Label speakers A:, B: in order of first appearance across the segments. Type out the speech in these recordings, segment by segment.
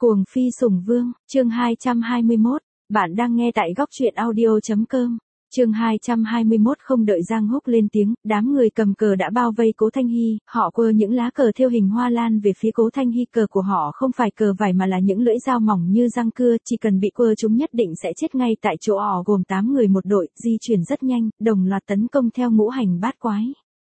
A: Cuồng phi sủng vương, chương 221, bạn đang nghe tại góc truyện audio.com. Chương 221 không đợi Giang Húc lên tiếng, đám người cầm cờ đã bao vây Cố Thanh Hy, họ quơ những lá cờ thêu hình hoa lan về phía Cố Thanh Hy, cờ của họ không phải cờ vải mà là những lưỡi dao mỏng như răng cưa, chỉ cần bị quơ chúng nhất định sẽ chết ngay tại chỗ. Họ gồm 8 người một đội, di chuyển rất nhanh, đồng loạt tấn công theo ngũ hành bát quái.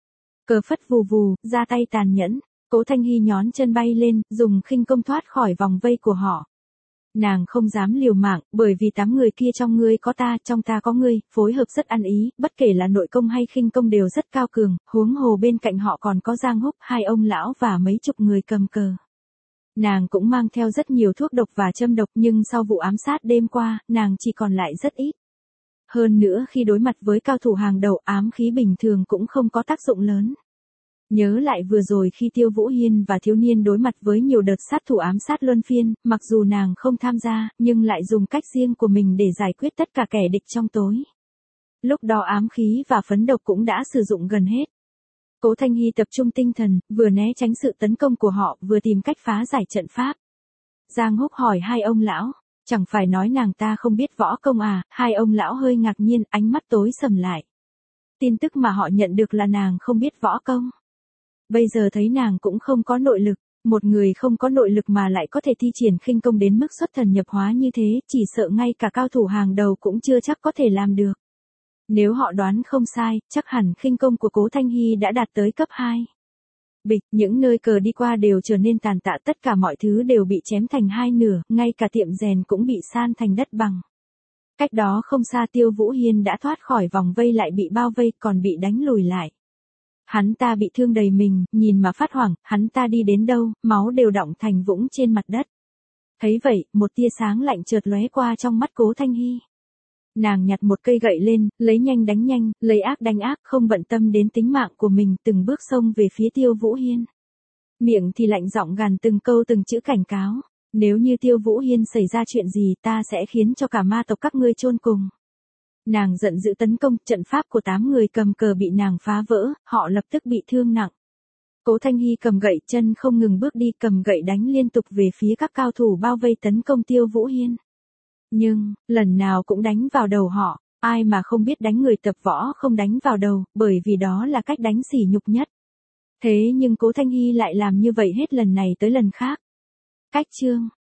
A: Cờ phất vù vù, ra tay tàn nhẫn. Cố Thanh Hy nhón chân bay lên, dùng khinh công thoát khỏi vòng vây của họ. Nàng không dám liều mạng, bởi vì 8 người kia trong ngươi có ta, trong ta có ngươi, phối hợp rất ăn ý, bất kể là nội công hay khinh công đều rất cao cường, huống hồ bên cạnh họ còn có Giang Húc, 2 ông lão và mấy chục người cầm cờ. Nàng cũng mang theo rất nhiều thuốc độc và châm độc, nhưng sau vụ ám sát đêm qua, nàng chỉ còn lại rất ít. Hơn nữa khi đối mặt với cao thủ hàng đầu, ám khí bình thường cũng không có tác dụng lớn. Nhớ lại vừa rồi khi Tiêu Vũ Hiên và thiếu niên đối mặt với nhiều đợt sát thủ ám sát luân phiên, mặc dù nàng không tham gia, nhưng lại dùng cách riêng của mình để giải quyết tất cả kẻ địch trong tối. Lúc đó ám khí và phấn độc cũng đã sử dụng gần hết. Cố Thanh Hy tập trung tinh thần, vừa né tránh sự tấn công của họ, vừa tìm cách phá giải trận pháp. Giang Húc hỏi 2 ông lão, chẳng phải nói nàng ta không biết võ công à? 2 ông lão hơi ngạc nhiên, ánh mắt tối sầm lại. Tin tức mà họ nhận được là nàng không biết võ công. Bây giờ thấy nàng cũng không có nội lực, một người không có nội lực mà lại có thể thi triển khinh công đến mức xuất thần nhập hóa như thế, chỉ sợ ngay cả cao thủ hàng đầu cũng chưa chắc có thể làm được. Nếu họ đoán không sai, chắc hẳn khinh công của Cố Thanh Hy đã đạt tới cấp 2. Bịch, những nơi cờ đi qua đều trở nên tàn tạ, tất cả mọi thứ đều bị chém thành 2 nửa, ngay cả tiệm rèn cũng bị san thành đất bằng. Cách đó không xa Tiêu Vũ Hiên đã thoát khỏi vòng vây lại bị bao vây, còn bị đánh lùi lại. Hắn ta bị thương đầy mình, nhìn mà phát hoảng, hắn ta đi đến đâu, máu đều đọng thành vũng trên mặt đất. Thấy vậy, một tia sáng lạnh chợt lóe qua trong mắt Cố Thanh Hy. Nàng nhặt một cây gậy lên, lấy nhanh đánh nhanh, lấy ác đánh ác, không bận tâm đến tính mạng của mình, từng bước xông về phía Tiêu Vũ Hiên. Miệng thì lạnh giọng gằn từng câu từng chữ cảnh cáo, nếu như Tiêu Vũ Hiên xảy ra chuyện gì ta sẽ khiến cho cả ma tộc các ngươi chôn cùng. Nàng giận dữ tấn công, trận pháp của 8 người cầm cờ bị nàng phá vỡ, họ lập tức bị thương nặng. Cố Thanh Hy cầm gậy, chân không ngừng bước đi, cầm gậy đánh liên tục về phía các cao thủ bao vây tấn công Tiêu Vũ Hiên. Nhưng, lần nào cũng đánh vào đầu họ, ai mà không biết đánh người tập võ không đánh vào đầu, bởi vì đó là cách đánh sỉ nhục nhất. Thế nhưng Cố Thanh Hy lại làm như vậy hết lần này tới lần khác. Cách chương